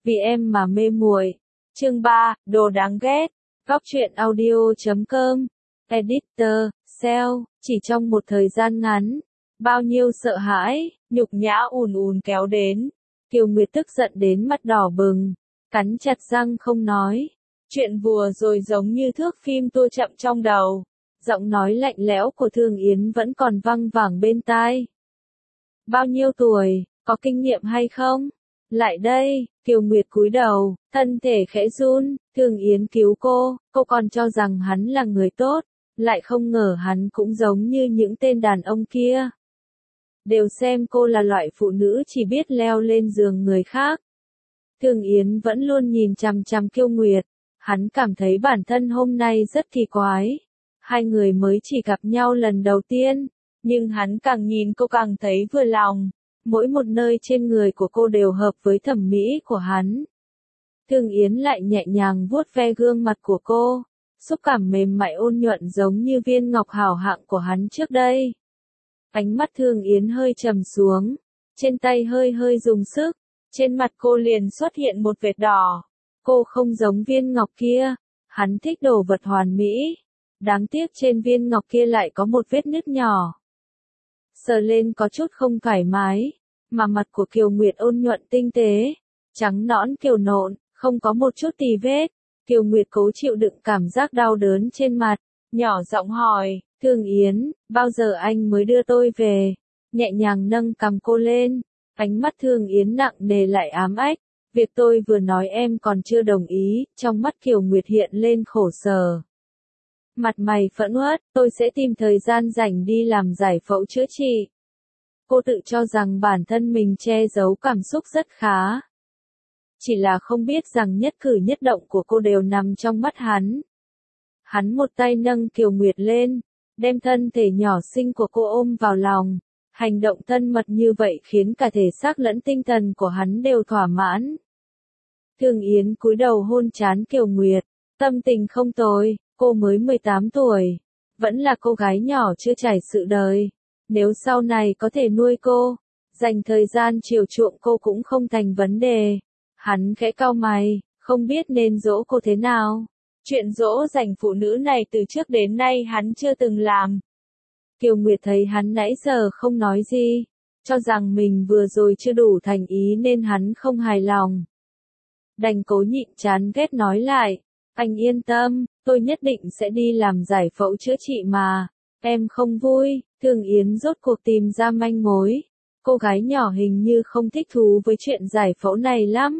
vì em mà mê muội. Chương 3, đồ đáng ghét. Góc truyện audio.com. Editor, Sell, chỉ trong một thời gian ngắn, bao nhiêu sợ hãi, nhục nhã ùn ùn kéo đến. Kiều Nguyệt tức giận đến mắt đỏ bừng, cắn chặt răng không nói. Chuyện vừa rồi giống như thước phim tua chậm trong đầu. Giọng nói lạnh lẽo của Thương Yến vẫn còn văng vẳng bên tai. Bao nhiêu tuổi, có kinh nghiệm hay không? Lại đây, Kiều Nguyệt cúi đầu, thân thể khẽ run. Thương Yến cứu cô còn cho rằng hắn là người tốt, lại không ngờ hắn cũng giống như những tên đàn ông kia. Đều xem cô là loại phụ nữ chỉ biết leo lên giường người khác. Thương Yến vẫn luôn nhìn chằm chằm Kiều Nguyệt, hắn cảm thấy bản thân hôm nay rất kỳ quái. Hai người mới chỉ gặp nhau lần đầu tiên, nhưng hắn càng nhìn cô càng thấy vừa lòng. Mỗi một nơi trên người của cô đều hợp với thẩm mỹ của hắn. Thương Yến lại nhẹ nhàng vuốt ve gương mặt của cô, xúc cảm mềm mại ôn nhuận giống như viên ngọc hảo hạng của hắn trước đây. Ánh mắt Thương Yến hơi trầm xuống, trên tay hơi hơi dùng sức, trên mặt cô liền xuất hiện một vệt đỏ. Cô không giống viên ngọc kia, hắn thích đồ vật hoàn mỹ. Đáng tiếc trên viên ngọc kia lại có một vết nứt nhỏ. Sờ lên có chút không thoải mái, mà mặt của Kiều Nguyệt ôn nhuận tinh tế, trắng nõn kiều nộn, không có một chút tì vết. Kiều Nguyệt cố chịu đựng cảm giác đau đớn trên mặt, nhỏ giọng hỏi, Thương Yến, bao giờ anh mới đưa tôi về? Nhẹ nhàng nâng cằm cô lên, ánh mắt Thương Yến nặng nề lại ám ách. Việc tôi vừa nói em còn chưa đồng ý. Trong mắt Kiều Nguyệt hiện lên khổ sở. Mặt mày phẫn uất, tôi sẽ tìm thời gian rảnh đi làm giải phẫu chữa trị. Cô tự cho rằng bản thân mình che giấu cảm xúc rất khá. Chỉ là không biết rằng nhất cử nhất động của cô đều nằm trong mắt hắn. Hắn một tay nâng Kiều Nguyệt lên, đem thân thể nhỏ xinh của cô ôm vào lòng. Hành động thân mật như vậy khiến cả thể xác lẫn tinh thần của hắn đều thỏa mãn. Thương Yến cúi đầu hôn trán Kiều Nguyệt, tâm tình không tồi. Cô mới 18 tuổi, vẫn là cô gái nhỏ chưa trải sự đời. Nếu sau này có thể nuôi cô, dành thời gian chiều chuộng cô cũng không thành vấn đề. Hắn khẽ cau mày, không biết nên dỗ cô thế nào. Chuyện dỗ dành phụ nữ này từ trước đến nay hắn chưa từng làm. Kiều Nguyệt thấy hắn nãy giờ không nói gì, cho rằng mình vừa rồi chưa đủ thành ý nên hắn không hài lòng. Đành cố nhịn chán ghét nói lại, anh yên tâm, tôi nhất định sẽ đi làm giải phẫu chữa trị mà. Em không vui. Thương Yến rốt cuộc tìm ra manh mối. Cô gái nhỏ hình như không thích thú với chuyện giải phẫu này lắm.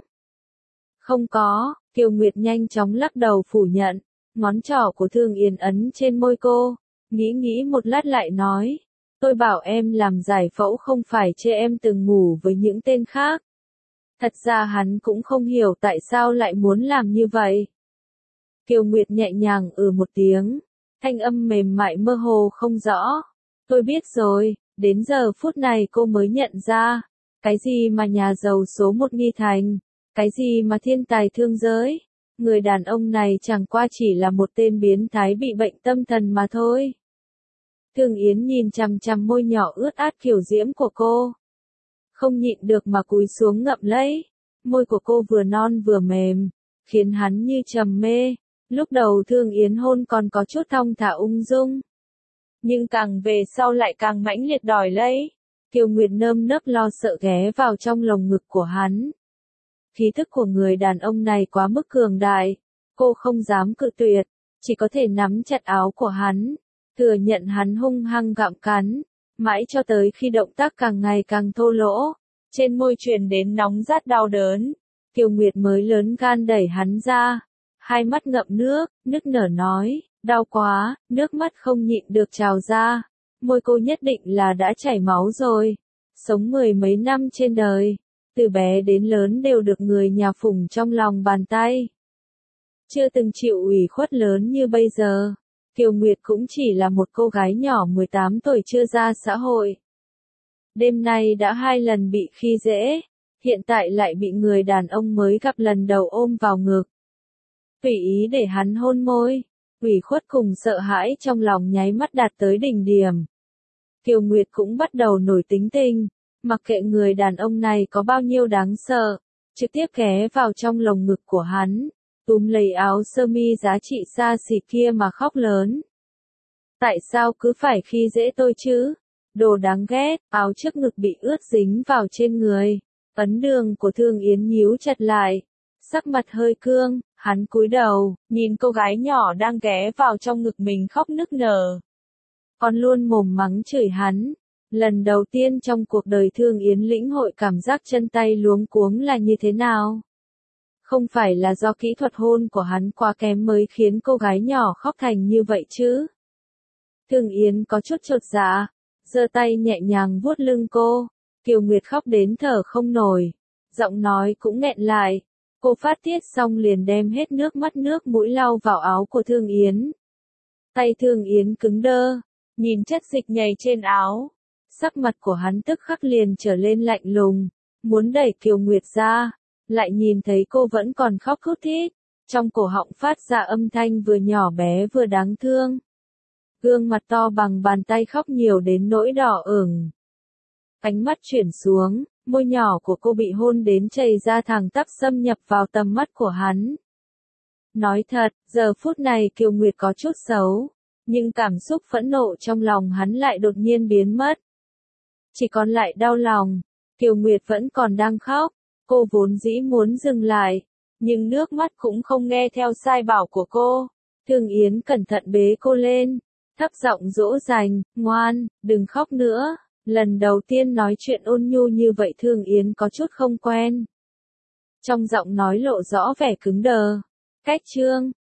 Không có, Kiều Nguyệt nhanh chóng lắc đầu phủ nhận. Ngón trỏ của Thương Yến ấn trên môi cô, nghĩ một lát lại nói. Tôi bảo em làm giải phẫu không phải chê em từng ngủ với những tên khác. Thật ra hắn cũng không hiểu tại sao lại muốn làm như vậy. Kiều Nguyệt nhẹ nhàng một tiếng, thanh âm mềm mại mơ hồ không rõ. Tôi biết rồi. Đến giờ phút này cô mới nhận ra, cái gì mà nhà giàu số một Nghi Thành, cái gì mà thiên tài thương giới. Người đàn ông này chẳng qua chỉ là một tên biến thái bị bệnh tâm thần mà thôi. Thương Yến nhìn chằm chằm môi nhỏ ướt át kiều diễm của cô. Không nhịn được mà cúi xuống ngậm lấy. Môi của cô vừa non vừa mềm, khiến hắn như trầm mê. Lúc đầu Thương Yến hôn còn có chút thong thả ung dung. Nhưng càng về sau lại càng mãnh liệt đòi lấy. Kiều Nguyệt nơm nớp lo sợ ghé vào trong lồng ngực của hắn. Khí thức của người đàn ông này quá mức cường đại. Cô không dám cự tuyệt, chỉ có thể nắm chặt áo của hắn, thừa nhận hắn hung hăng gặm cắn. Mãi cho tới khi động tác càng ngày càng thô lỗ, trên môi truyền đến nóng rát đau đớn, Kiều Nguyệt mới lớn gan đẩy hắn ra. Hai mắt ngậm nước, nức nở nói, đau quá, nước mắt không nhịn được trào ra. Môi cô nhất định là đã chảy máu rồi. Sống 10 mấy năm trên đời, từ bé đến lớn đều được người nhà phụng trong lòng bàn tay. Chưa từng chịu ủy khuất lớn như bây giờ. Kiều Nguyệt cũng chỉ là một cô gái nhỏ 18 tuổi chưa ra xã hội. Đêm nay đã 2 lần bị khi dễ, hiện tại lại bị người đàn ông mới gặp lần đầu ôm vào ngực. Tùy ý để hắn hôn môi, ủy khuất cùng sợ hãi trong lòng nháy mắt đạt tới đỉnh điểm. Kiều Nguyệt cũng bắt đầu nổi tính tình, mặc kệ người đàn ông này có bao nhiêu đáng sợ, trực tiếp ghé vào trong lồng ngực của hắn, túm lấy áo sơ mi giá trị xa xỉ kia mà khóc lớn. Tại sao cứ phải khi dễ tôi chứ? Đồ đáng ghét, áo trước ngực bị ướt dính vào trên người. Ấn đường của Thương Yến nhíu chặt lại, sắc mặt hơi cương, hắn cúi đầu, nhìn cô gái nhỏ đang ghé vào trong ngực mình khóc nức nở. Còn luôn mồm mắng chửi hắn. Lần đầu tiên trong cuộc đời Thương Yến lĩnh hội cảm giác chân tay luống cuống là như thế nào. Không phải là do kỹ thuật hôn của hắn quá kém mới khiến cô gái nhỏ khóc thành như vậy chứ. Thương Yến có chút chột dạ, giơ tay nhẹ nhàng vuốt lưng cô. Kiều Nguyệt khóc đến thở không nổi, giọng nói cũng nghẹn lại. Cô phát tiết xong liền đem hết nước mắt nước mũi lau vào áo của Thương Yến. Tay Thương Yến cứng đơ, nhìn chất dịch nhầy trên áo. Sắc mặt của hắn tức khắc liền trở lên lạnh lùng, muốn đẩy Kiều Nguyệt ra, lại nhìn thấy cô vẫn còn khóc thút thít, trong cổ họng phát ra âm thanh vừa nhỏ bé vừa đáng thương. Gương mặt to bằng bàn tay khóc nhiều đến nỗi đỏ ửng. Ánh mắt chuyển xuống, môi nhỏ của cô bị hôn đến chảy ra thẳng tắp xâm nhập vào tầm mắt của hắn. Nói thật, giờ phút này Kiều Nguyệt có chút xấu, nhưng cảm xúc phẫn nộ trong lòng hắn lại đột nhiên biến mất. Chỉ còn lại đau lòng, Kiều Nguyệt vẫn còn đang khóc, cô vốn dĩ muốn dừng lại, nhưng nước mắt cũng không nghe theo sai bảo của cô. Thương Yến cẩn thận bế cô lên, thấp giọng dỗ dành, ngoan, đừng khóc nữa. Lần đầu tiên nói chuyện ôn nhu như vậy Thương Yến có chút không quen. Trong giọng nói lộ rõ vẻ cứng đờ. Cách chương